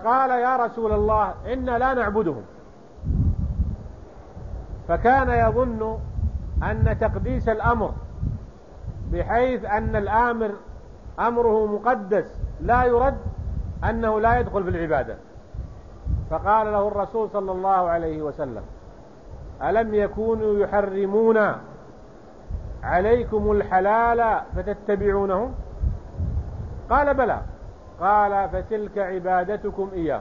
فقال يا رسول الله إنا لا نعبدهم. فكان يظن أن تقديس الأمر بحيث أن الآمر أمره مقدس لا يرد أنه لا يدخل في العبادة. فقال له الرسول صلى الله عليه وسلم ألم يكونوا يحرمون عليكم الحلال فتتبعونهم؟ قال بلى. قال فتلك عبادتكم إياهم.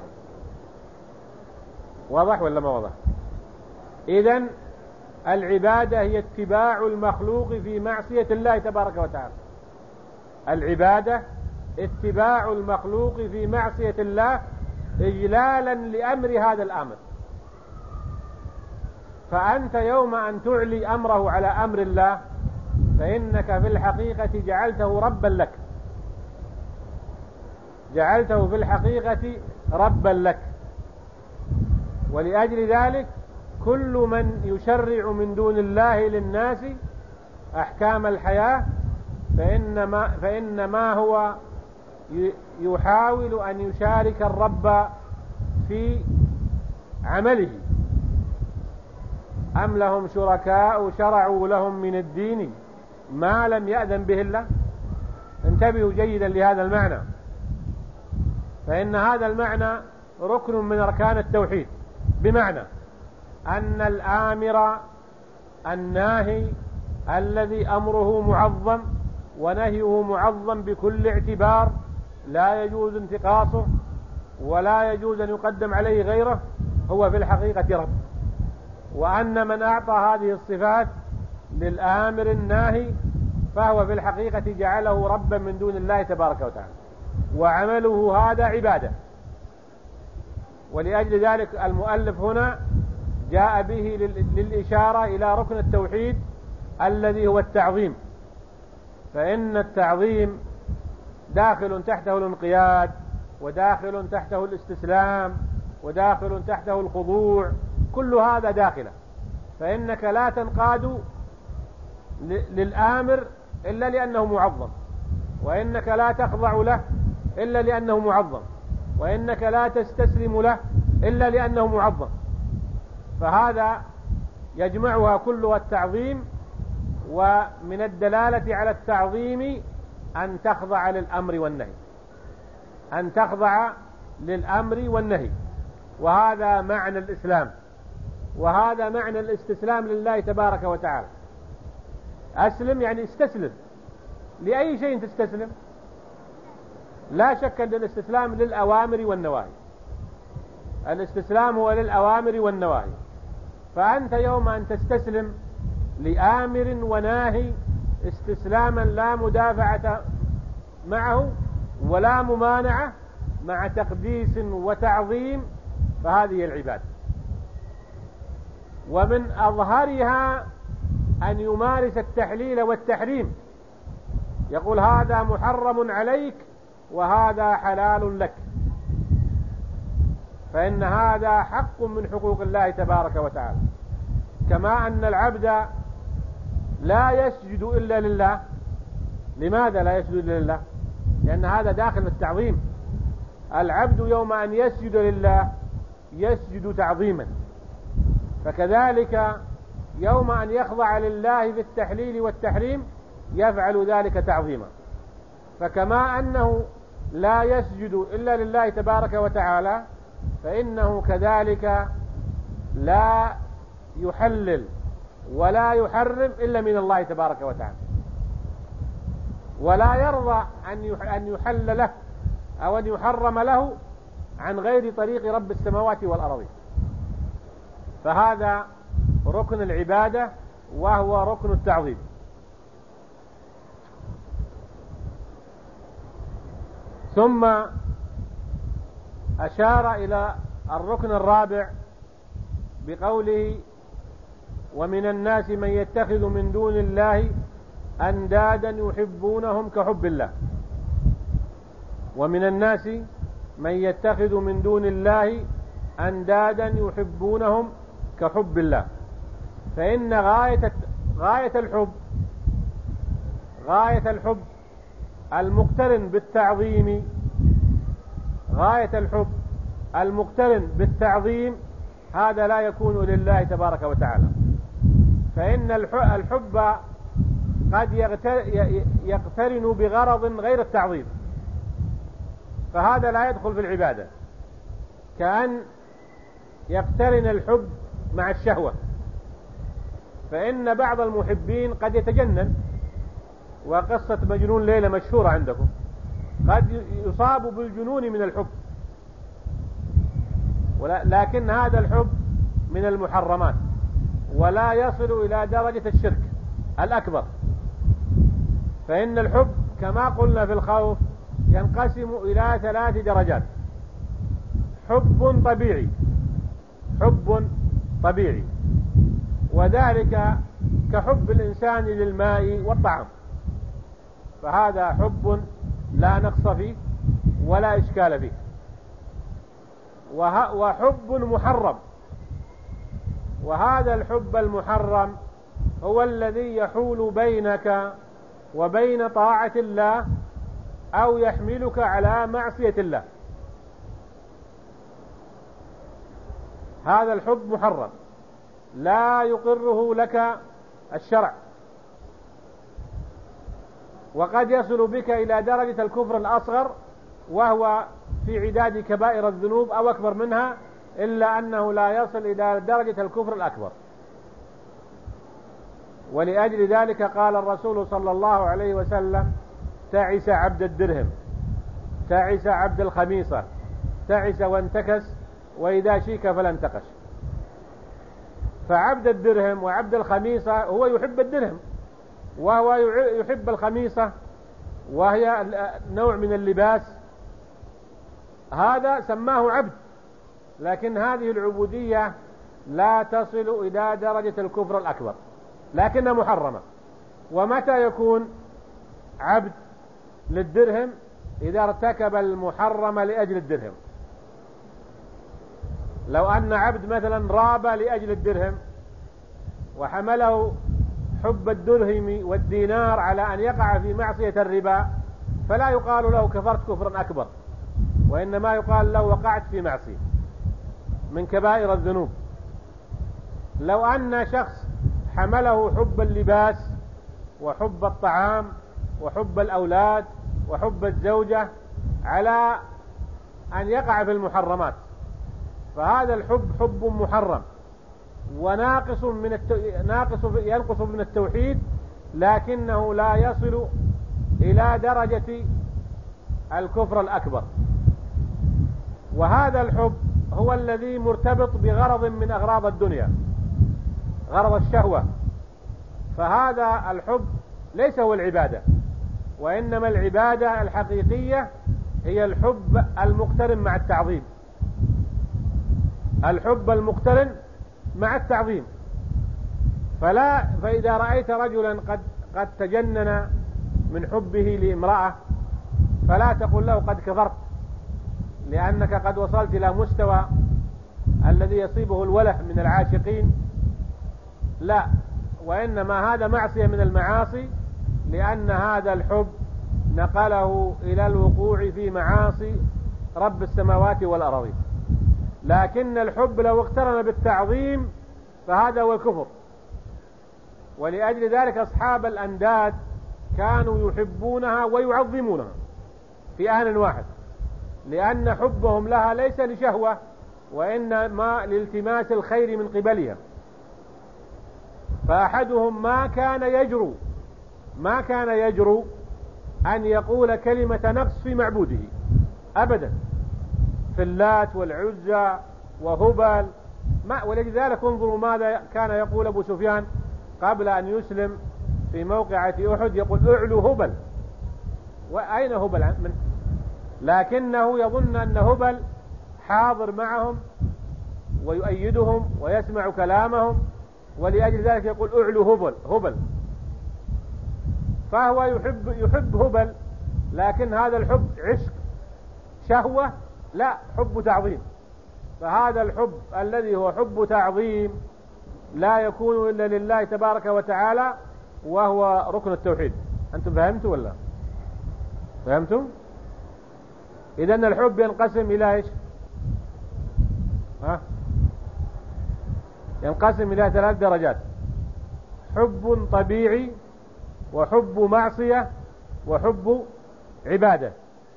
واضح ولا ما واضح؟ إذن العبادة هي اتباع المخلوق في معصية الله تبارك وتعالى. العبادة اتباع المخلوق في معصية الله إجلالا لأمر هذا الأمر. فأنت يوم أن تعلي أمره على أمر الله فإنك في الحقيقة جعلته ربا لك، جعلته في الحقيقة ربا لك. ولأجل ذلك كل من يشرع من دون الله للناس أحكام الحياة فإنما هو يحاول أن يشارك الرب في عمله. أم لهم شركاء شرعوا لهم من الدين ما لم يأذن به الله. انتبهوا جيدا لهذا المعنى، فإن هذا المعنى ركن من أركان التوحيد، بمعنى أن الآمر الناهي الذي أمره معظم ونهيه معظم بكل اعتبار لا يجوز انتقاصه ولا يجوز أن يقدم عليه غيره هو في الحقيقة رب. وأن من أعطى هذه الصفات للآمر الناهي فهو في الحقيقة جعله ربا من دون الله تبارك وتعالى، وعمله هذا عبادة. ولأجل ذلك المؤلف هنا جاء به للإشارة إلى ركن التوحيد الذي هو التعظيم. فإن التعظيم داخل تحته الانقياد، وداخل تحته الاستسلام، وداخل تحته الخضوع، كل هذا داخله. فإنك لا تنقاد للآمر إلا لأنه معظم، وإنك لا تخضع له إلا لأنه معظم، وإنك لا تستسلم له إلا لأنه معظم. فهذا يجمعها كلها التعظيم. ومن الدلالة على التعظيم أن تخضع للأمر والنهي، أن تخضع للأمر والنهي. وهذا معنى الإسلام، وهذا معنى الاستسلام لله تبارك وتعالى. أسلم يعني استسلم. لأي شيء تستسلم؟ لا شك أن الاستسلام للأوامر والنواهي. الاستسلام هو للأوامر والنواهي. فأنت يوم أن تستسلم لآمر وناهي استسلاما لا مدافعة معه ولا ممانعة، مع تقديس وتعظيم، فهذه العبادة. ومن أظهرها أن يمارس التحليل والتحريم، يقول هذا محرم عليك وهذا حلال لك. فإن هذا حق من حقوق الله تبارك وتعالى. كما أن العبد لا يسجد إلا لله. لماذا لا يسجد إلا لله؟ لأن هذا داخل في التعظيم. العبد يوم أن يسجد لله يسجد تعظيما، فكذلك يوم أن يخضع لله في التحليل والتحريم يفعل ذلك تعظيما. فكما أنه لا يسجد إلا لله تبارك وتعالى، فإنه كذلك لا يحلل ولا يحرم إلا من الله تبارك وتعالى، ولا يرضى أن يحل له أو أن يحرم له عن غير طريق رب السماوات والأرض. فهذا ركن العبادة وهو ركن التعظيم. ثم أشار إلى الركن الرابع بقوله ومن الناس من يتخذ من دون الله أندادا يحبونهم كحب الله. ومن الناس من يتخذ من دون الله أندادا يحبونهم كحب الله. فإن غاية الحب المقترن بالتعظيم، غاية الحب المقترن بالتعظيم هذا لا يكون لله تبارك وتعالى، فإن الحب قد يقترن بغرض غير التعظيم، فهذا لا يدخل في العبادة، كأن يقترن الحب مع الشهوة، فإن بعض المحبين قد يتجنن، وقصة مجنون ليلى مشهورة عندكم، قد يصاب بالجنون من الحب، لكن هذا الحب من المحرمات ولا يصل إلى درجة الشرك الأكبر. فإن الحب كما قلنا في الخوف ينقسم إلى 3 درجات: حب طبيعي، وذلك كحب الإنسان للماء والطعام، فهذا حب لا نقص فيه ولا إشكال فيه. وحب محرم، وهذا الحب المحرم هو الذي يحول بينك وبين طاعة الله أو يحملك على معصية الله، هذا الحب محرم لا يقره لك الشرع، وقد يصل بك إلى درجة الكفر الأصغر، وهو في عداد كبائر الذنوب أو أكبر منها، إلا أنه لا يصل إلى درجة الكفر الأكبر. ولأجل ذلك قال الرسول صلى الله عليه وسلم: تعس عبد الدرهم، تعس عبد الخميصة، تعس وانتكس، وإذا شيك فلا انتقش. فعبد الدرهم وعبد الخميصة هو يحب الدرهم، وهو يحب الخميصة وهي نوع من اللباس، هذا سماه عبد، لكن هذه العبودية لا تصل إلى درجة الكفر الأكبر، لكنها محرمة. ومتى يكون عبد للدرهم؟ إذا ارتكب المحرم لأجل الدرهم. لو أن عبد مثلا راب لأجل الدرهم وحمله حب الدرهم والدينار على أن يقع في معصية الربا، فلا يقال له كفرت كفرا أكبر، وإنما يقال له وقعت في معصية من كبائر الذنوب. لو أن شخص حمله حب اللباس وحب الطعام وحب الأولاد وحب الزوجة على أن يقع في المحرمات، فهذا الحب حب محرم وناقص ينقص من التوحيد، لكنه لا يصل إلى درجة الكفر الأكبر. وهذا الحب هو الذي مرتبط بغرض من أغراض الدنيا، غرض الشهوة، فهذا الحب ليس هو العبادة، وإنما العبادة الحقيقية هي الحب المقترن مع التعظيم، الحب المقترن مع التعظيم. فإذا رأيت رجلا قد تجنن من حبه لامرأة فلا تقل له قد كفرت، لأنك قد وصلت إلى مستوى الذي يصيبه الوله من العاشقين، لا، وإنما هذا معصية من المعاصي، لأن هذا الحب نقله إلى الوقوع في معاصي رب السماوات والأرض. لكن الحب لو اقترن بالتعظيم فهذا هو الكفر. ولأجل ذلك أصحاب الأنداد كانوا يحبونها ويعظمونها في آن واحد، لأن حبهم لها ليس لشهوة، وإنما لالتماس الخير من قبلها. فأحدهم ما كان يجرؤ أن يقول كلمة نقص في معبوده أبدا، في اللات والعزى وهبل، ولذلك انظروا ماذا كان يقول أبو سفيان قبل أن يسلم في موقعة أحد، يقول اعلو هبل. وأين هبل منه؟ لكنه يظن أن هبل حاضر معهم ويؤيدهم ويسمع كلامهم، ولأجل ذلك يقول اعلو هبل. فهو يحب هبل، لكن هذا الحب عشق شهوة، لا، حب تعظيم. فهذا الحب الذي هو حب تعظيم لا يكون إلا لله تبارك وتعالى، وهو ركن التوحيد. أنتم فهمتوا ولا فهمتم؟ إذن الحب ينقسم إلى إيش؟ ينقسم إلى 3 درجات: حب طبيعي، وحب معصية، وحب عبادة.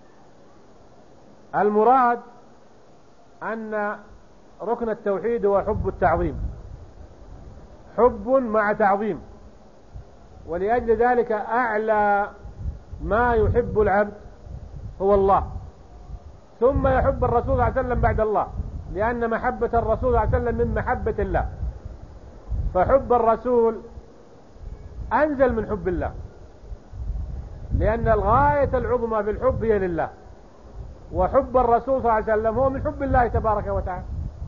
المراد أن ركن التوحيد هو حب التعظيم، حب مع تعظيم، ولأجل ذلك أعلى ما يحب العبد هو الله، ثم يحب الرسول صلى الله عليه وسلم بعد الله، لأن محبة الرسول صلى الله عليه وسلم من محبة الله، فحب الرسول أنزل من حب الله، لأن الغاية العظمى في الحب هي لله، وحب الرسول صلى الله عليه وسلم هو من حب الله تبارك وتعالى.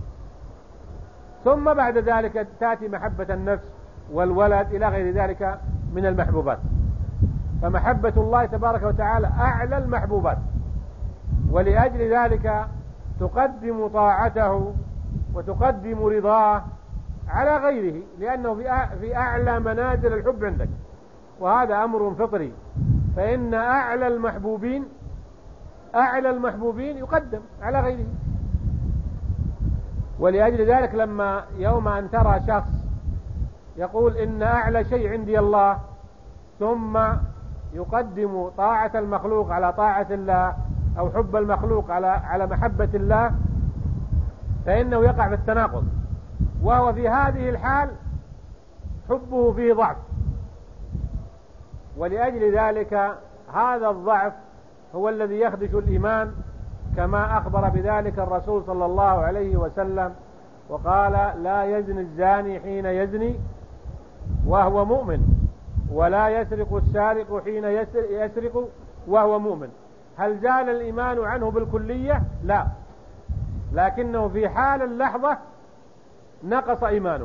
ثم بعد ذلك تأتي محبة النفس والولد إلى غير ذلك من المحبوبات. فمحبة الله تبارك وتعالى أعلى المحبوبات، ولأجل ذلك تقدم طاعته وتقدم رضاه على غيره، لأنه في أعلى منازل الحب عندك، وهذا أمر فطري. فإن أعلى المحبوبين يقدم على غيره. ولأجل ذلك لما يوم أن ترى شخص يقول إن أعلى شيء عندي الله، ثم يقدم طاعة المخلوق على طاعة الله، أو حب المخلوق على محبة الله، فإنه يقع في التناقض، وهو في هذه الحال حبه فيه ضعف. ولأجل ذلك هذا الضعف هو الذي يخدش الإيمان، كما أخبر بذلك الرسول صلى الله عليه وسلم وقال: لا يزني الزاني حين يزني وهو مؤمن، ولا يسرق السارق حين يسرق وهو مؤمن. هل زال الإيمان عنه بالكلية؟ لا، لكنه في حال اللحظة نقص إيمانه،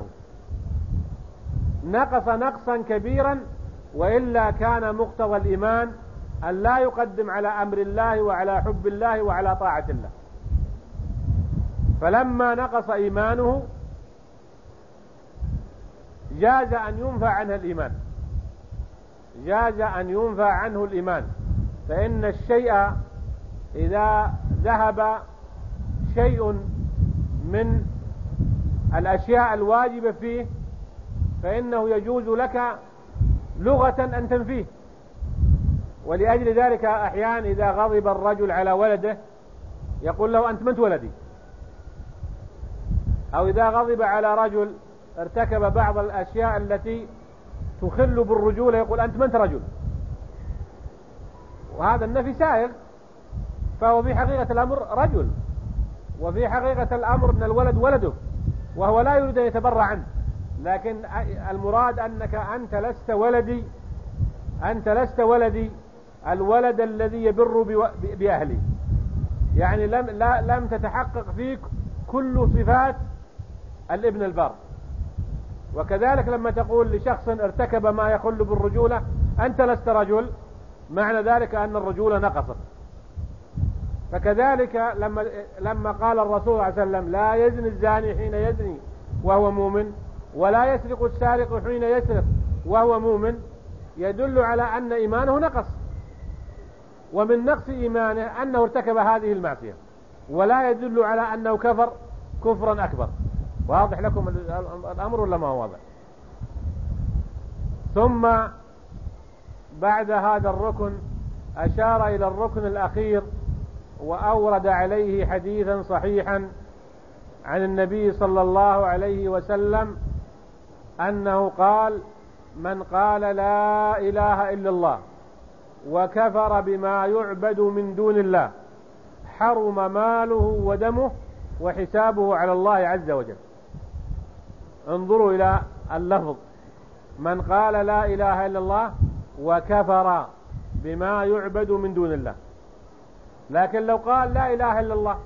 نقص نقصا كبيرا، وإلا كان مقتضى الإيمان أن لا يقدم على أمر الله وعلى حب الله وعلى طاعة الله. فلما نقص إيمانه جاز أن ينفع عنه الإيمان، جاز أن ينفع عنه الإيمان. فإن الشيء إذا ذهب شيء من الأشياء الواجبة فيه فإنه يجوز لك لغة أن تنفيه. ولأجل ذلك أحيانا إذا غضب الرجل على ولده يقول له: أنت من ولدي. أو إذا غضب على رجل ارتكب بعض الأشياء التي تخل بالرجولة يقول: أنت من رجل. وهذا النفي سائغ، فهو في حقيقة الأمر رجل، وفي حقيقة الأمر أن الولد ولده، وهو لا يريد أن يتبرع عنه، لكن المراد أنك أنت لست ولدي الولد الذي يبر بأهلي، يعني لم تتحقق فيك كل صفات الابن البار. وكذلك لما تقول لشخص ارتكب ما يخل بالرجولة: أنت لست رجل، معنى ذلك أن الرجولة نقصت. فكذلك لما قال الرسول صلى الله عليه وسلم: لا يزني الزاني حين يزني وهو مؤمن، ولا يسرق السارق حين يسرق وهو مؤمن، يدل على أن إيمانه نقص، ومن نقص إيمانه أنه ارتكب هذه المعصية، ولا يدل على أنه كفر كفرا أكبر. واضح لكم الأمر ولا ما هو واضح؟ ثم بعد هذا الركن أشار إلى الركن الأخير، وأورد عليه حديثا صحيحا عن النبي صلى الله عليه وسلم أنه قال: من قال لا إله إلا الله وكفر بما يعبد من دون الله حرم ماله ودمه وحسابه على الله عز وجل. انظروا إلى اللفظ: من قال لا إله إلا الله وكفر بما يعبد من دون الله. لكن لو قال لا إله إلا الله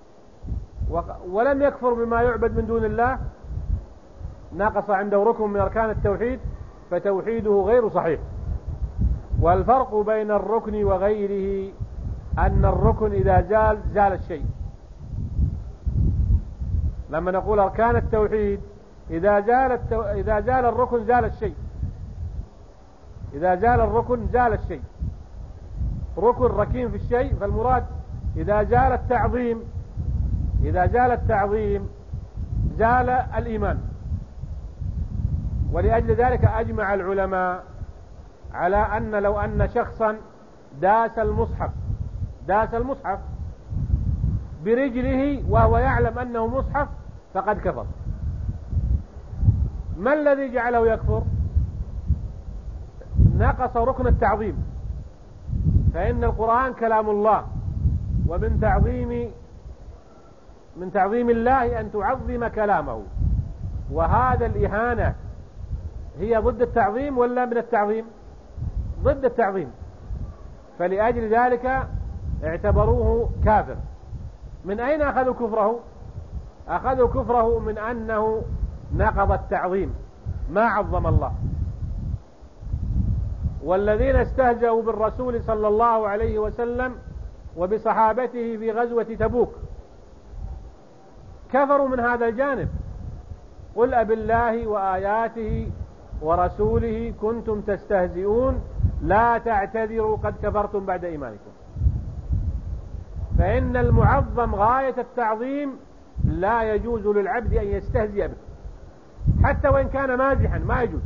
ولم يكفر بما يعبد من دون الله نقص عنده ركن من أركان التوحيد، فتوحيده غير صحيح. والفرق بين الركن وغيره أن الركن إذا زال الشيء. لما نقول أركان التوحيد إذا زال الركن زال الشيء، إذا زال الركن زال الشيء، ركن ركين في الشيء. فالمراد إذا زال التعظيم إذا زال التعظيم زال الإيمان. ولأجل ذلك أجمع العلماء على أن لو أن شخصا داس المصحف برجله وهو يعلم أنه مصحف فقد كفر. ما الذي جعله يكفر؟ نقص ركن التعظيم، فإن القرآن كلام الله، ومن تعظيم الله أن تعظم كلامه، وهذا الإهانة هي ضد التعظيم ولا من التعظيم؟ ضد التعظيم. فلأجل ذلك اعتبروه كافر. من أين أخذوا كفره؟ أخذوا كفره من أنه نقض التعظيم، ما عظم الله. والذين استهزأوا بالرسول صلى الله عليه وسلم وبصحابته في غزوة تبوك كفروا من هذا الجانب. قل أبالله وآياته ورسوله كنتم تستهزئون لا تعتذروا قد كفرتم بعد إيمانكم. فإن المعظم غاية التعظيم لا يجوز للعبد أن يستهزئ به، حتى وإن كان مازحا ما يجوز.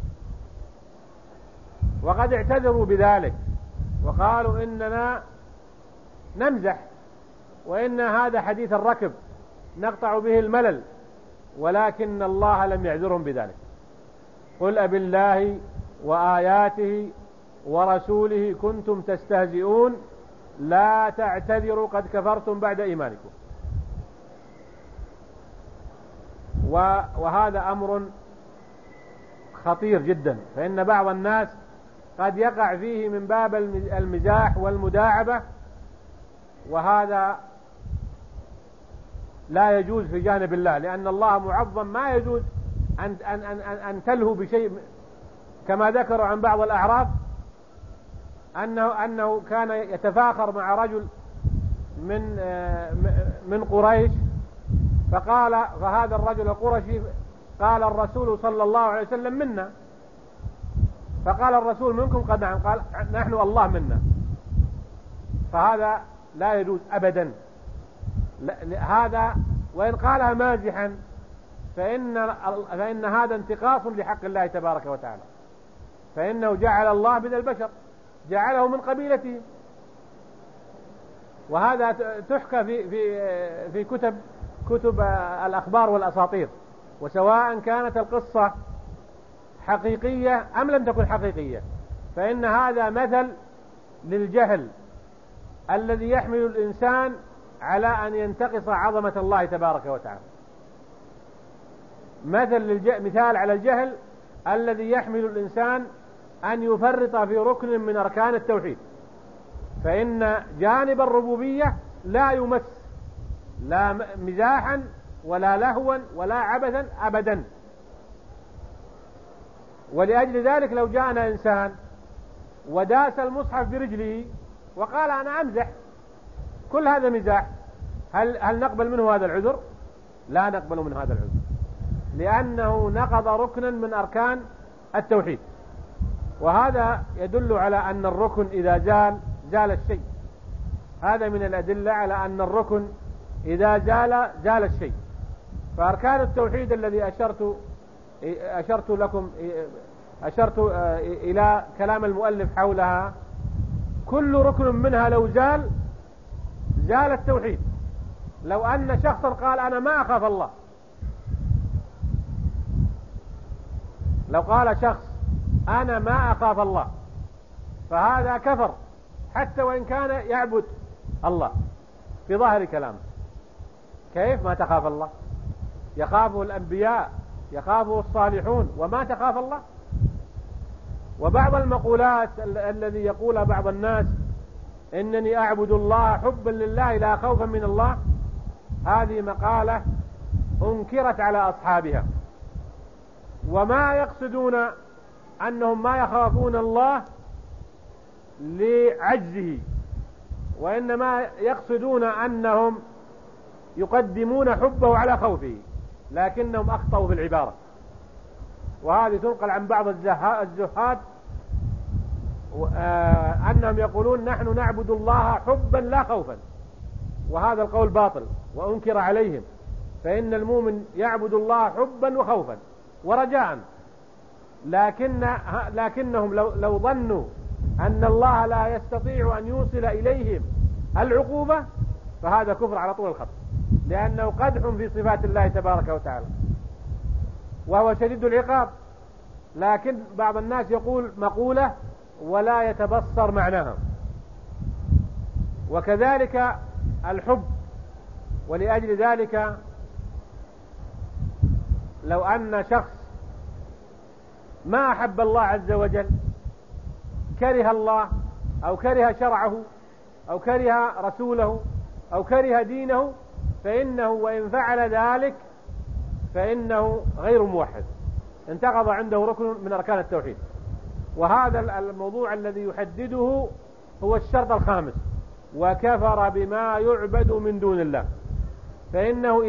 وقد اعتذروا بذلك وقالوا إننا نمزح، وإن هذا حديث الركب نقطع به الملل، ولكن الله لم يعذرهم بذلك. قل أبالله وآياته ورسوله كنتم تستهزئون لا تعتذروا قد كفرتم بعد إيمانكم. وهذا أمر خطير جدا، فإن بعض الناس قد يقع فيه من باب المزاح والمداعبة، وهذا لا يجوز في جانب الله، لأن الله معظم، ما يجوز أن تلهو بشيء. كما ذكروا عن بعض الأعراب أنه كان يتفاخر مع رجل من قريش، فهذا الرجل القرشي قال الرسول صلى الله عليه وسلم منا، فقال الرسول منكم؟ قال نعم. قال نحن الله منا. فهذا لا يجوز أبدا. هذا وإن قالها مازحا فإن هذا انتقاص لحق الله تبارك وتعالى، فإنه جعل الله من البشر، جعله من قبيلته. وهذا تحكى في كتب الأخبار والأساطير، وسواء كانت القصة حقيقية أم لم تكن حقيقية، فإن هذا مثل للجهل الذي يحمل الإنسان على أن ينتقص عظمة الله تبارك وتعالى. مثال على الجهل الذي يحمل الإنسان أن يفرط في ركن من أركان التوحيد، فإن جانب الربوبية لا يمس لا مزاحا ولا لهوا ولا عبثا أبدا. ولأجل ذلك لو جاءنا إنسان وداس المصحف برجله وقال أنا أمزح، كل هذا مزاح، هل نقبل منه هذا العذر؟ لا نقبل منه هذا العذر، لأنه نقض ركنا من أركان التوحيد. وهذا يدل على أن الركن إذا زال الشيء. هذا من الأدلة على أن الركن إذا زال الشيء. فأركان التوحيد الذي أشرت إلى كلام المؤلف حولها، كل ركن منها لو زال التوحيد. لو أن شخصا قال أنا ما أخاف الله، لو قال شخص أنا ما أخاف الله، فهذا كفر حتى وإن كان يعبد الله في ظاهر كلامه. كيف ما تخاف الله؟ يخافه الأنبياء، يخافه الصالحون، وما تخاف الله؟ وبعض المقولات الذي يقولها بعض الناس إنني أعبد الله حبا لله لا خوفا من الله، هذه مقالة أنكرت على أصحابها، وما يقصدون أنهم ما يخافون الله لعجزه، وإنما يقصدون أنهم يقدمون حبه على خوفه، لكنهم أخطأوا في العبارة. وهذه تنقل عن بعض الزهاد أنهم يقولون نحن نعبد الله حبا لا خوفا، وهذا القول باطل وأنكر عليهم، فإن المؤمن يعبد الله حبا وخوفا ورجاء، لكنهم لو ظنوا أن الله لا يستطيع أن يوصل إليهم العقوبة فهذا كفر على طول الخط، لأنه قدح في صفات الله تبارك وتعالى وهو شديد العقاب. لكن بعض الناس يقول مقولة ولا يتبصر معناها. وكذلك الحب، ولأجل ذلك لو أن شخص ما أحب الله عز وجل، كره الله أو كره شرعه أو كره رسوله أو كره دينه، فإنه وإن فعل ذلك فإنه غير موحد، انتقض عنده ركن من أركان التوحيد. وهذا الموضوع الذي يحدده هو الشرط الخامس: وكفر بما يعبد من دون الله. فإنه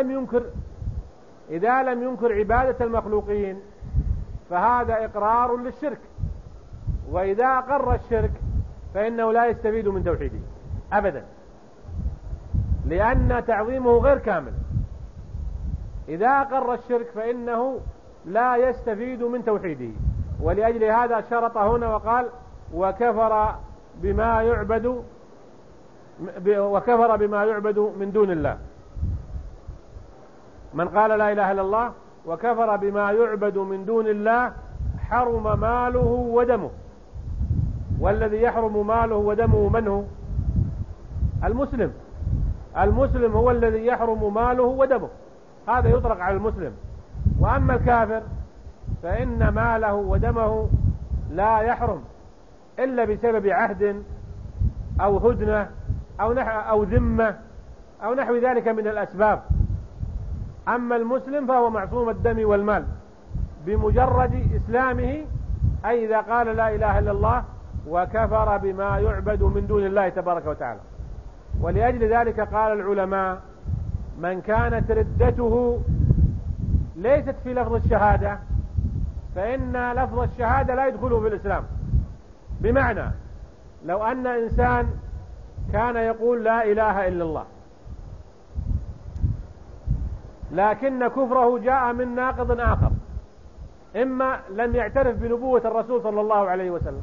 إذا لم ينكر عبادة المخلوقين فهذا إقرار للشرك، وإذا أقر الشرك فإنه لا يستفيد من توحيده أبدا، لأن تعظيمه غير كامل. إذا أقر الشرك فإنه لا يستفيد من توحيده، ولأجل هذا شرط هنا وقال وكفر بما يعبد من دون الله. من قال لا إله إلا الله وكفر بما يعبد من دون الله حرم ماله ودمه. والذي يحرم ماله ودمه من هو؟ المسلم هو الذي يحرم ماله ودمه، هذا يطلق على المسلم. وأما الكافر فإن ماله ودمه لا يحرم إلا بسبب عهد أو هدنة أو ذمة أو نحو ذلك من الأسباب. أما المسلم فهو معصوم الدم والمال بمجرد إسلامه، أي إذا قال لا إله إلا الله وكفر بما يعبد من دون الله تبارك وتعالى. ولأجل ذلك قال العلماء: من كانت ردته ليست في لفظ الشهادة فإن لفظ الشهادة لا يدخله في الإسلام. بمعنى لو أن إنسان كان يقول لا إله إلا الله لكن كفره جاء من ناقض آخر، إما لم يعترف بنبوة الرسول صلى الله عليه وسلم،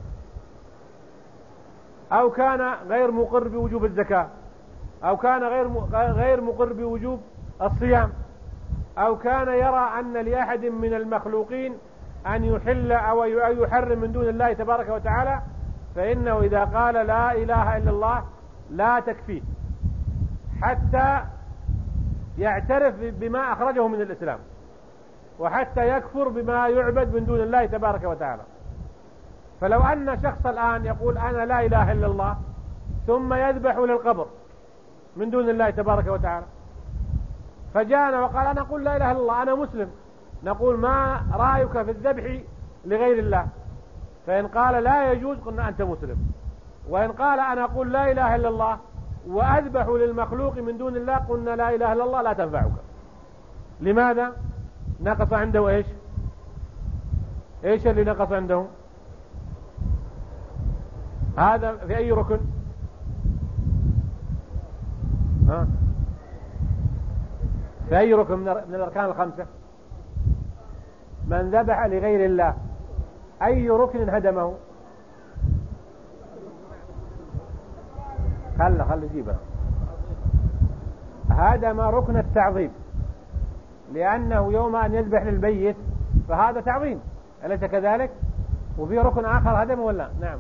أو كان غير مقر بوجوب الزكاة، أو كان غير مقر بوجوب الصيام، أو كان يرى أن لأحد من المخلوقين أن يحل أو يحرم من دون الله تبارك وتعالى، فإنه إذا قال لا إله إلا الله لا تكفيه حتى يعترف بما أخرجه من الإسلام، وحتى يكفر بما يعبد من دون الله تبارك وتعالى. فلو أن شخص الآن يقول أنا لا إله إلا الله ثم يذبح للقبر من دون الله تبارك وتعالى، فجاءنا وقال أنا أقول لا إله إلا الله أنا مسلم، نقول ما رأيك في الذبح لغير الله؟ فإن قال لا يجوز قلنا أنت مسلم. وإن قال أنا أقول لا إله إلا الله وأذبح للمخلوق من دون الله قلنا لا إله إلا الله لا تنفعك. لماذا؟ نقص عنده إيش اللي نقص عنده؟ هذا في أي ركن؟ في أي ركن من الأركان الخمسة؟ من ذبح لغير الله أي ركن هدمه؟ خل جيبها. هدم ركن التعظيم، لأنه يوم أن يذبح للبيت فهذا تعظيم، أليس كذلك؟ وفي ركن آخر هدمه ولا؟ نعم.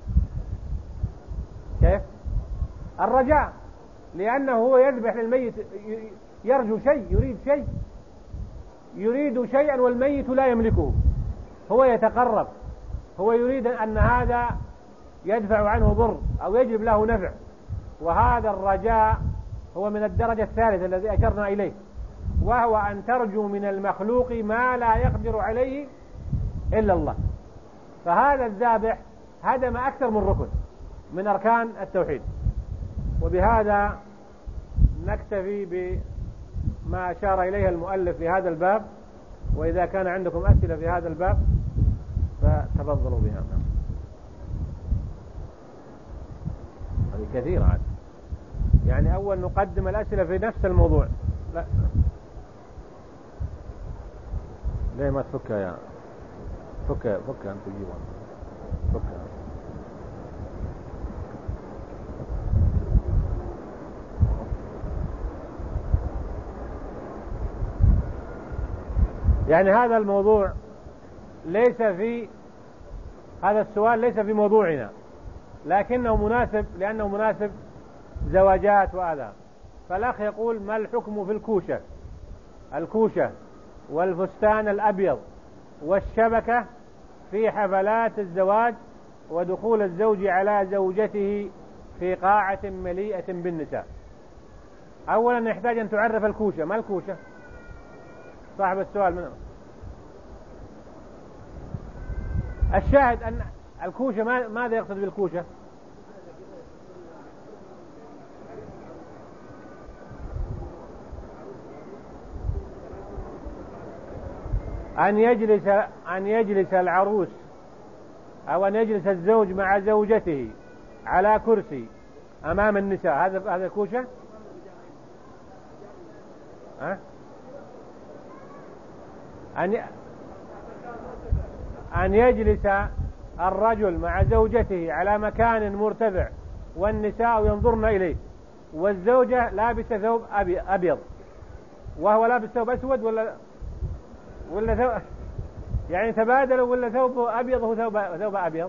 كيف؟ الرجاء، لأنه هو يذبح للميت يرجو شيء، يريد شيئا والميت لا يملكه، هو يتقرب، هو يريد أن هذا يدفع عنه ضر أو يجلب له نفع. وهذا الرجاء هو من الدرجة الثالثة الذي أشرنا إليه، وهو أن ترجو من المخلوق ما لا يقدر عليه إلا الله. فهذا الذابح هدم أكثر من ركن من أركان التوحيد. وبهذا نكتفي بما أشار إليه المؤلف في هذا الباب، وإذا كان عندكم أسئلة في هذا الباب فتفضلوا بها. هذه كثيرة عاد. يعني أول نقدم الأسئلة في نفس الموضوع. لا ليه ما تفكها يا فكها أنت جيبها فكها. يعني هذا الموضوع هذا السؤال ليس في موضوعنا، لكنه مناسب لأنه مناسب زواجات وآذان. فالأخ يقول: ما الحكم في الكوشة والفستان الأبيض والشبكة في حفلات الزواج ودخول الزوج على زوجته في قاعة مليئة بالنساء؟ أولا نحتاج أن تعرف الكوشة. ما الكوشة؟ صاحب السؤال منه. الشاهد أن الكوشة ماذا يقصد بالكوشة؟ أن يجلس العروس أو أن يجلس الزوج مع زوجته على كرسي أمام النساء، هذا كوشة؟ أن يجلس الرجل مع زوجته على مكان مرتفع والنساء ينظرن إليه، والزوجة لابسة ثوب أبيض وهو لابس ثوب أسود ولا ثوب، يعني تبادلوا، ولا ثوب أبيض هو ثوب أبيض.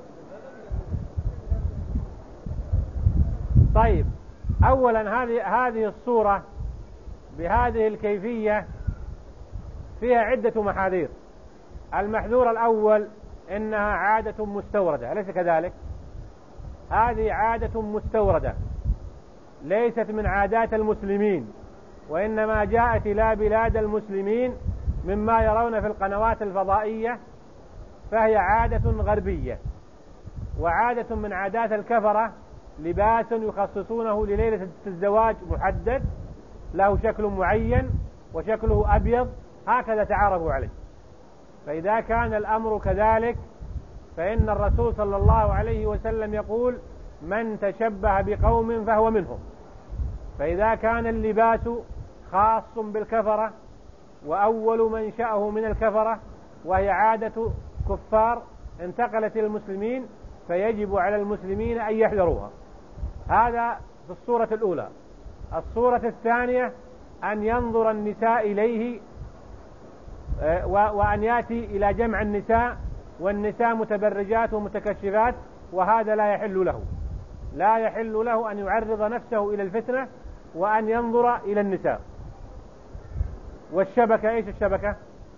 طيب، أولا هذه الصورة بهذه الكيفية فيها عدة محاذير. المحذور الأول إنها عادة مستوردة، أليس كذلك؟ هذه عادة مستوردة ليست من عادات المسلمين، وإنما جاءت إلى بلاد المسلمين مما يرون في القنوات الفضائية، فهي عادة غربية وعادة من عادات الكفرة. لباس يخصصونه لليلة الزواج محدد له شكل معين وشكله أبيض، هكذا تعارفوا عليه. فإذا كان الأمر كذلك فإن الرسول صلى الله عليه وسلم يقول: من تشبه بقوم فهو منهم. فإذا كان اللباس خاص بالكفرة وأول منشأه من الكفرة وهي عادة كفار انتقلت إلى المسلمين، فيجب على المسلمين أن يحذروها. هذا في الصورة الأولى. الصورة الثانية أن ينظر النساء إليه وأن يأتي إلى جمع النساء والنساء متبرجات ومتكشفات، وهذا لا يحل له أن يعرض نفسه إلى الفتنة وأن ينظر إلى النساء. والشبكة، إيش الشبكة؟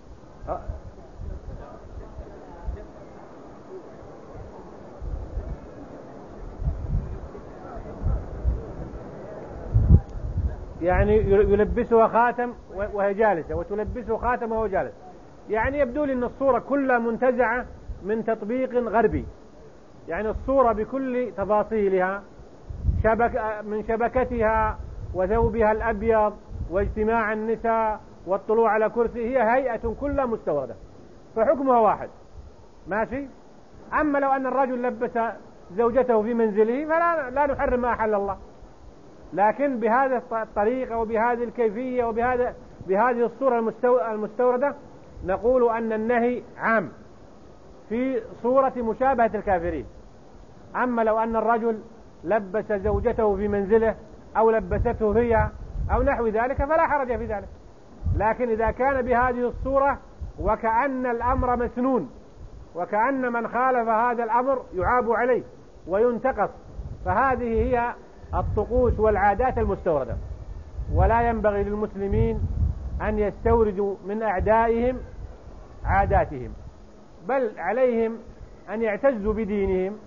يعني يلبسها خاتم وهي جالسة، وتلبسه خاتم وهو جالس. يعني يبدو لي أن الصورة كلها منتزعة من تطبيق غربي، يعني الصورة بكل تفاصيلها، من شبكتها وثوبها الأبيض واجتماع النساء والطلوع على كرسي، هي هيئة كلها مستوردة، فحكمها واحد. ماشي. أما لو أن الرجل لبس زوجته في منزله فلا نحرم ما أحل الله، لكن بهذه الطريقة وبهذه الكيفية بهذه الصورة المستوردة نقول أن النهي عام في صورة مشابهة الكافرين. أما لو أن الرجل لبس زوجته في منزله أو لبسته هي أو نحو ذلك فلا حرج في ذلك. لكن إذا كان بهذه الصورة وكأن الأمر مسنون، وكأن من خالف هذا الأمر يعاب عليه وينتقص، فهذه هي الطقوس والعادات المستوردة. ولا ينبغي للمسلمين أن يستوردوا من أعدائهم عاداتهم، بل عليهم أن يعتزوا بدينهم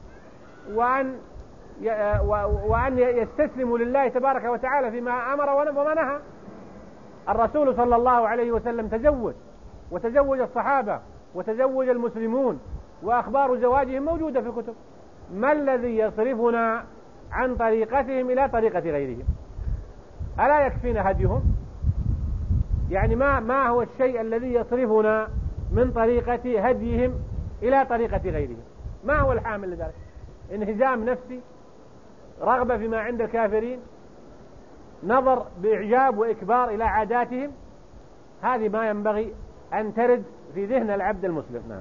وأن يستسلموا لله تبارك وتعالى فيما أمر وما نهى. الرسول صلى الله عليه وسلم وتزوج الصحابة وتزوج المسلمون، وأخبار زواجهم موجودة في الكتب. ما الذي يصرفنا عن طريقتهم إلى طريقة غيرهم؟ ألا يكفينا هديهم؟ يعني ما هو الشيء الذي يصرفنا من طريقة هديهم إلى طريقة غيرهم؟ ما هو الحامل لذلك؟ انهزام نفسي، رغبة فيما عند الكافرين، نظر بإعجاب وإكبار إلى عاداتهم، هذه ما ينبغي أن ترد في ذهن العبد المسلم. نعم.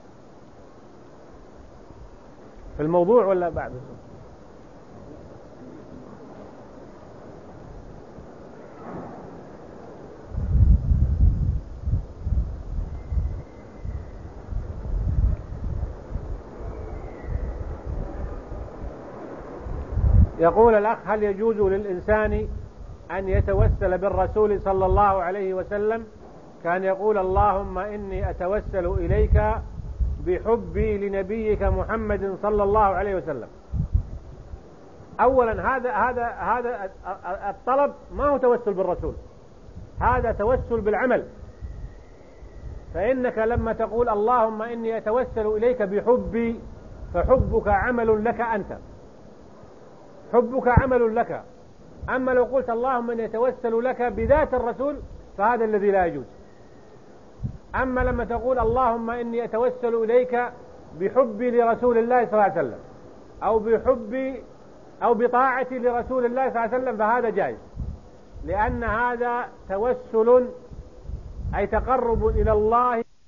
في الموضوع ولا بعد؟ يقول الأخ: هل يجوز للإنسان أن يتوسل بالرسول صلى الله عليه وسلم؟ كان يقول: اللهم إني أتوسل إليك بحبي لنبيك محمد صلى الله عليه وسلم. أولا هذا الطلب ما هو توسل بالرسول، هذا توسل بالعمل. فإنك لما تقول اللهم إني أتوسل إليك بحبي، فحبك عمل لك أنت، حبك عمل لك. أما لو قلت اللهم إني أتوسل لك بذات الرسول فهذا الذي لا يجوز. أما لما تقول اللهم إني أتوسل إليك بحبي لرسول الله صلى الله عليه وسلم أو بحبي أو بطاعتي لرسول الله صلى الله عليه وسلم فهذا جائز، لأن هذا توسل أي تقرب إلى الله